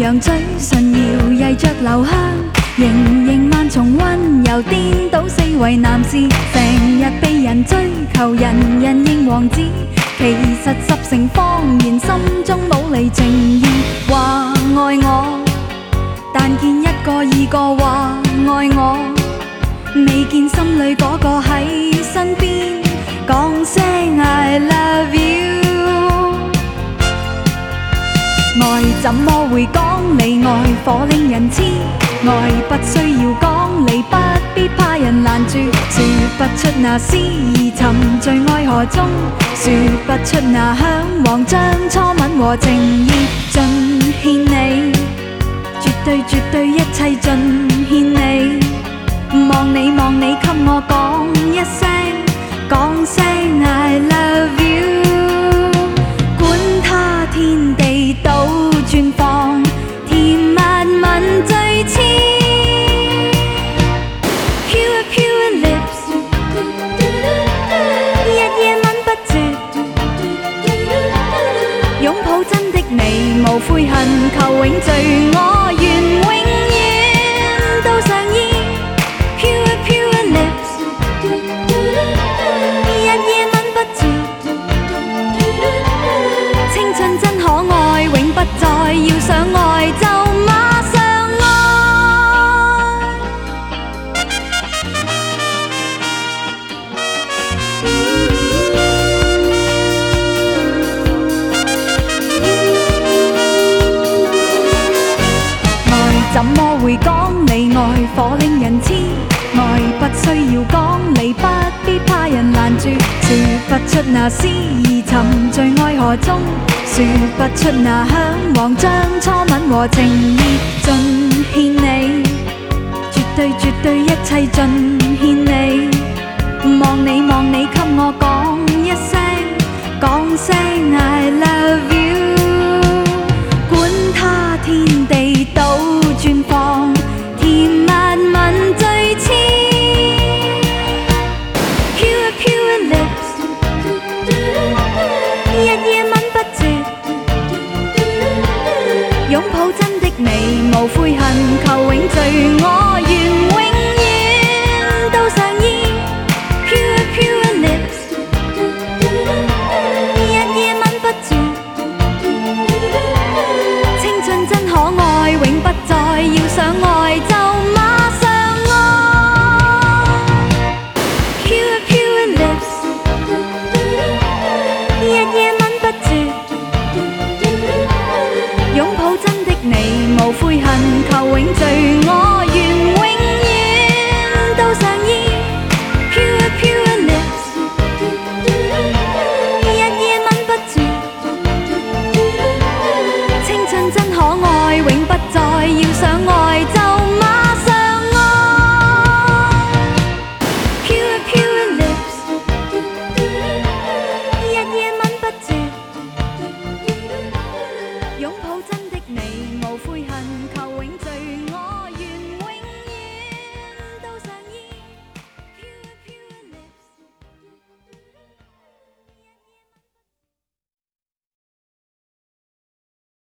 扬嘴唇摇曳着留香，盈盈万重温柔颠倒四圍男士，成日被人追求，人人認王子，其實十成謊言，心中冇離情意。話愛我，但見一個二個話愛我，未見心裏嗰個喺身邊講聲 I love you。愛怎麼會講你愛火令人痴？愛不需要講理，不必怕人攔住。說不出那思意沉醉愛河中，說不出那向往將初吻和情意盡獻你，絕對絕對一切盡獻你。望你望你給我講一聲，講聲 I love you。管他天地倒轉放，甜蜜吻最痴。Pure pure lips， 日夜吻不絕，擁抱真的你無悔恨，求永聚我願永遠到上衣。Pure pure lips， 日夜吻不絕，青春真可愛，永不再要想愛就馬上愛。愛怎麼會講你愛火令人痴？愛不需要講理，不必怕人攔住。說不出那思意沉醉愛河中，說不出那向往將初吻和情意盡獻你，絕對絕對一切盡獻你。望你望你給我講一聲，講聲 I love you。管他天地倒轉放，甜蜜吻最痴。Pure pure lips， 日夜吻不絕，擁抱真的你無悔恨，求永聚我願永遠到上衣。Pure pure lips， 日夜吻不絕，青春真可愛，永不再要想愛就馬上愛。Pure pure lips， 日夜吻不絕，擁抱真的你無悔恨，求永聚我願永遠到上衣。Pure pure lips， 日夜吻不絕，青春真可愛，永不再要想愛就馬上愛。Pure pure lips， 日夜吻不絕，擁抱真的你無悔恨。